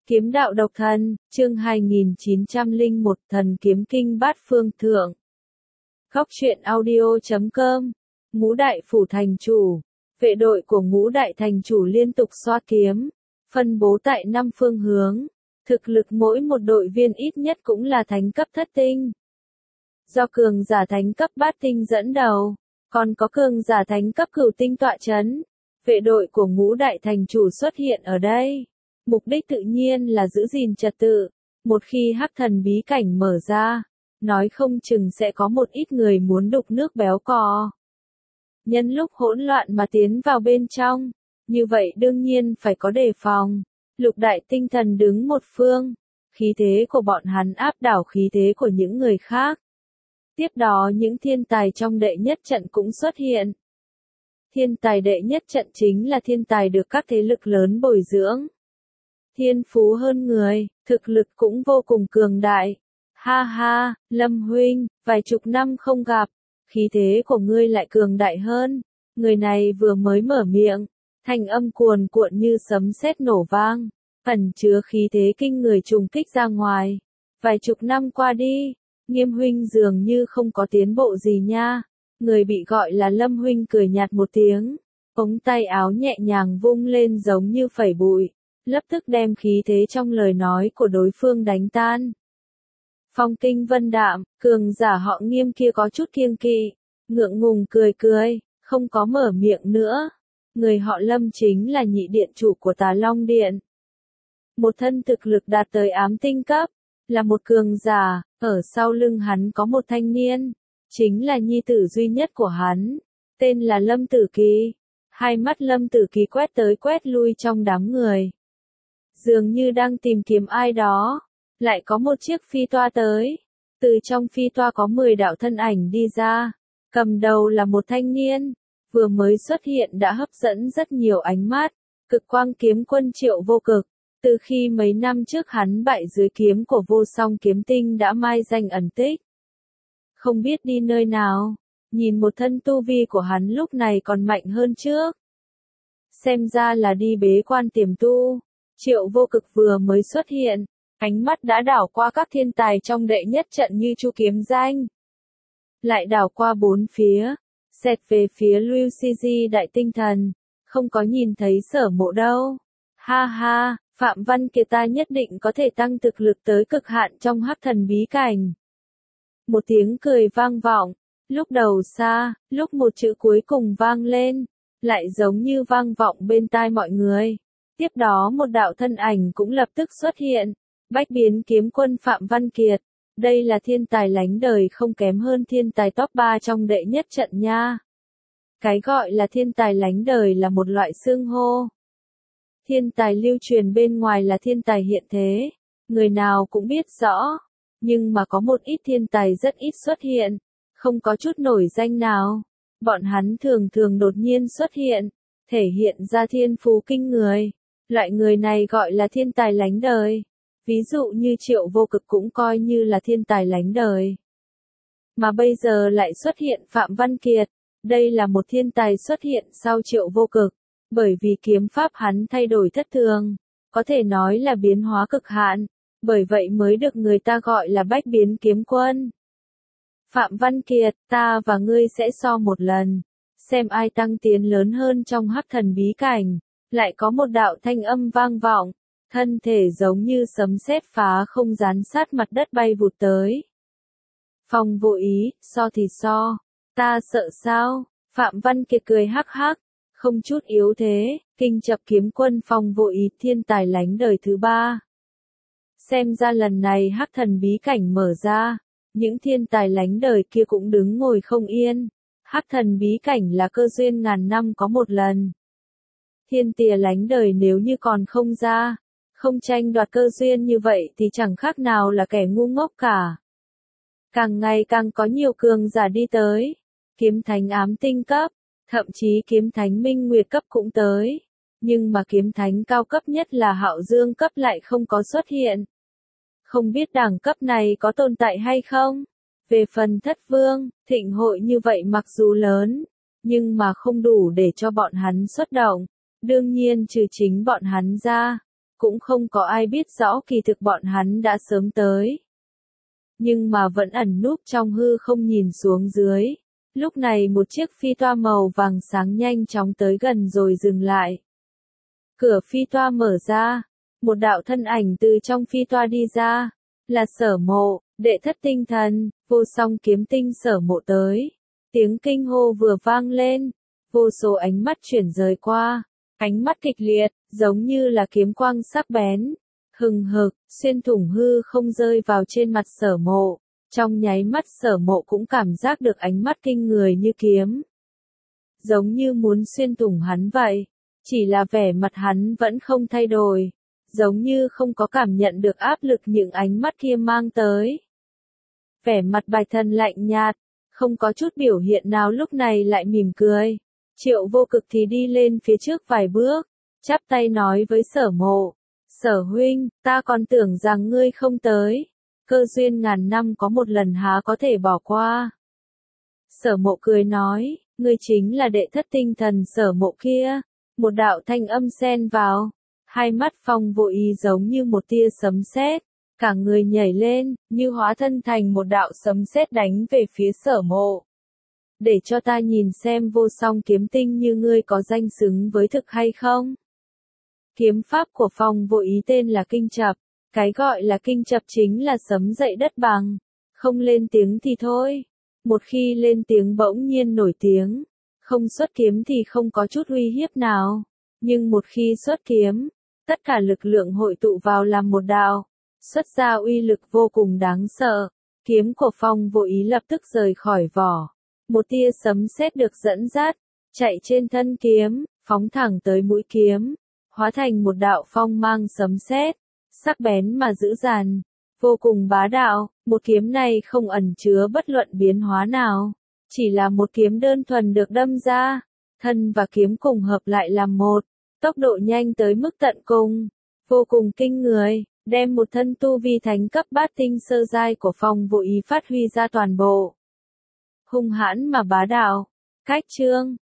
Kiếm đạo độc thần, chương 2901 Thần kiếm kinh bát phương thượng. Góc truyện audio.com. Ngũ đại phủ thành chủ. Vệ đội của ngũ đại thành chủ liên tục xoa kiếm, phân bố tại 5 phương hướng. Thực lực mỗi một đội viên ít nhất cũng là thánh cấp thất tinh. Do cường giả thánh cấp bát tinh dẫn đầu, còn có cường giả thánh cấp cửu tinh tọa chấn. Vệ đội của ngũ đại thành chủ xuất hiện ở đây. Mục đích tự nhiên là giữ gìn trật tự. Một khi hắc thần bí cảnh mở ra, nói không chừng sẽ có một ít người muốn đục nước béo cò. Nhân lúc hỗn loạn mà tiến vào bên trong, như vậy đương nhiên phải có đề phòng. Lục đại tinh thần đứng một phương, khí thế của bọn hắn áp đảo khí thế của những người khác. Tiếp đó những thiên tài trong đệ nhất trận cũng xuất hiện. Thiên tài đệ nhất trận chính là thiên tài được các thế lực lớn bồi dưỡng. Thiên phú hơn người, thực lực cũng vô cùng cường đại. Ha ha, Lâm huynh, vài chục năm không gặp, khí thế của ngươi lại cường đại hơn. Người này vừa mới mở miệng, thanh âm cuồn cuộn như sấm sét nổ vang, ẩn chứa khí thế kinh người trùng kích ra ngoài. Vài chục năm qua đi, Nghiêm huynh dường như không có tiến bộ gì nha. Người bị gọi là Lâm huynh cười nhạt một tiếng, ống tay áo nhẹ nhàng vung lên giống như phẩy bụi, lập tức đem khí thế trong lời nói của đối phương đánh tan. Phong kinh vân đạm, cường giả họ Nghiêm kia có chút kiêng kỵ, ngượng ngùng cười cười, không có mở miệng nữa. Người họ Lâm chính là nhị điện chủ của Tà Long Điện. Một thân thực lực đạt tới ám tinh cấp, là một cường giả, ở sau lưng hắn có một thanh niên, chính là nhi tử duy nhất của hắn, tên là Lâm Tử Kỳ. Hai mắt Lâm Tử Kỳ quét tới quét lui trong đám người, dường như đang tìm kiếm ai đó. Lại có một chiếc phi toa tới, từ trong phi toa có 10 đạo thân ảnh đi ra, cầm đầu là một thanh niên, vừa mới xuất hiện đã hấp dẫn rất nhiều ánh mắt. Cực quang kiếm quân Triệu Vô Cực, từ khi mấy năm trước hắn bại dưới kiếm của Vô Song kiếm tinh đã mai danh ẩn tích, không biết đi nơi nào. Nhìn một thân tu vi của hắn lúc này còn mạnh hơn trước, xem ra là đi bế quan tiềm tu. Triệu Vô Cực vừa mới xuất hiện, ánh mắt đã đảo qua các thiên tài trong đệ nhất trận như Chu Kiếm Danh, lại đảo qua bốn phía, xẹt về phía Lưu CG đại tinh thần, không có nhìn thấy Sở Mộ đâu. Ha ha, Phạm Văn Kiệt ta nhất định có thể tăng thực lực tới cực hạn trong hắc thần bí cảnh. Một tiếng cười vang vọng, lúc đầu xa, lúc một chữ cuối cùng vang lên, lại giống như vang vọng bên tai mọi người. Tiếp đó một đạo thân ảnh cũng lập tức xuất hiện, Bách Biến kiếm quân Phạm Văn Kiệt. Đây là thiên tài lánh đời không kém hơn thiên tài top 3 trong đệ nhất trận nha. Cái gọi là thiên tài lánh đời là một loại xưng hô. Thiên tài lưu truyền bên ngoài là thiên tài hiện thế, người nào cũng biết rõ. Nhưng mà có một ít thiên tài rất ít xuất hiện, không có chút nổi danh nào. Bọn hắn thường thường đột nhiên xuất hiện, thể hiện ra thiên phú kinh người. Loại người này gọi là thiên tài lánh đời. Ví dụ như Triệu Vô Cực cũng coi như là thiên tài lánh đời. Mà bây giờ lại xuất hiện Phạm Văn Kiệt. Đây là một thiên tài xuất hiện sau Triệu Vô Cực, bởi vì kiếm pháp hắn thay đổi thất thường, có thể nói là biến hóa cực hạn, bởi vậy mới được người ta gọi là Bách Biến kiếm quân. Phạm Văn Kiệt, ta và ngươi sẽ so một lần, xem ai tăng tiến lớn hơn trong hắc thần bí cảnh. Lại có một đạo thanh âm vang vọng, thân thể giống như sấm sét phá không gián sát mặt đất bay vụt tới. Phong Vô Ý, so thì so, ta sợ sao? Phạm Văn Kiệt cười hắc hắc, không chút yếu thế, kinh chập kiếm quân Phong Vô Ý thiên tài lánh đời thứ 3. Xem ra lần này hắc thần bí cảnh mở ra, những thiên tài lánh đời kia cũng đứng ngồi không yên. Hắc thần bí cảnh là cơ duyên ngàn năm có một lần. Thiên tìa lánh đời nếu như còn không ra, không tranh đoạt cơ duyên như vậy thì chẳng khác nào là kẻ ngu ngốc cả. Càng ngày càng có nhiều cường giả đi tới, kiếm thánh ám tinh cấp, thậm chí kiếm thánh minh nguyệt cấp cũng tới. Nhưng mà kiếm thánh cao cấp nhất là Hạo Dương cấp lại không có xuất hiện. Không biết đẳng cấp này có tồn tại hay không? Về phần Thất Vương, thịnh hội như vậy mặc dù lớn, nhưng mà không đủ để cho bọn hắn xuất động. Đương nhiên trừ chính bọn hắn ra, cũng không có ai biết rõ kỳ thực bọn hắn đã sớm tới. Nhưng mà vẫn ẩn núp trong hư không nhìn xuống dưới. Lúc này một chiếc phi toa màu vàng sáng nhanh chóng tới gần rồi dừng lại. Cửa phi toa mở ra, một đạo thân ảnh từ trong phi toa đi ra, là Sở Mộ, đệ thất tinh thần, vô song kiếm tinh Sở Mộ tới. Tiếng kinh hô vừa vang lên, vô số ánh mắt chuyển rời qua, ánh mắt kịch liệt, giống như là kiếm quang sắc bén, hừng hực, xuyên thủng hư không rơi vào trên mặt Sở Mộ. Trong nháy mắt Sở Mộ cũng cảm giác được ánh mắt kinh người như kiếm. Giống như muốn xuyên thủng hắn vậy, chỉ là vẻ mặt hắn vẫn không thay đổi, giống như không có cảm nhận được áp lực những ánh mắt kia mang tới. Vẻ mặt Bạch Thần lạnh nhạt, không có chút biểu hiện nào lúc này lại mỉm cười. Triệu Vô Cực thì đi lên phía trước vài bước, chắp tay nói với Sở Mộ, Sở huynh, ta còn tưởng rằng ngươi không tới, cơ duyên ngàn năm có một lần há có thể bỏ qua. Sở Mộ cười nói, ngươi chính là đệ thất tinh thần Sở Mộ kia. Một đạo thanh âm xen vào, hai mắt Phong Vô Ý giống như một tia sấm sét, cả người nhảy lên, như hóa thân thành một đạo sấm sét đánh về phía Sở Mộ. Để cho ta nhìn xem vô song kiếm tinh như ngươi có danh xứng với thực hay không. Kiếm pháp của Phong Vô Ý tên là kinh chập, cái gọi là kinh chập chính là sấm dậy đất bằng, không lên tiếng thì thôi, một khi lên tiếng bỗng nhiên nổi tiếng. Không xuất kiếm thì không có chút uy hiếp nào, nhưng một khi xuất kiếm, tất cả lực lượng hội tụ vào làm một đạo, xuất ra uy lực vô cùng đáng sợ. Kiếm của Phong Vô Ý lập tức rời khỏi vỏ, một tia sấm sét được dẫn dắt, chạy trên thân kiếm, phóng thẳng tới mũi kiếm, hóa thành một đạo phong mang sấm sét, sắc bén mà dữ dằn, vô cùng bá đạo. Một kiếm này không ẩn chứa bất luận biến hóa nào. Chỉ là một kiếm đơn thuần được đâm ra, thân và kiếm cùng hợp lại làm một, tốc độ nhanh tới mức tận cùng, vô cùng kinh người, đem một thân tu vi thánh cấp bát tinh sơ giai của Phong Vô Ý phát huy ra toàn bộ. Hung hãn mà bá đạo, cách chương.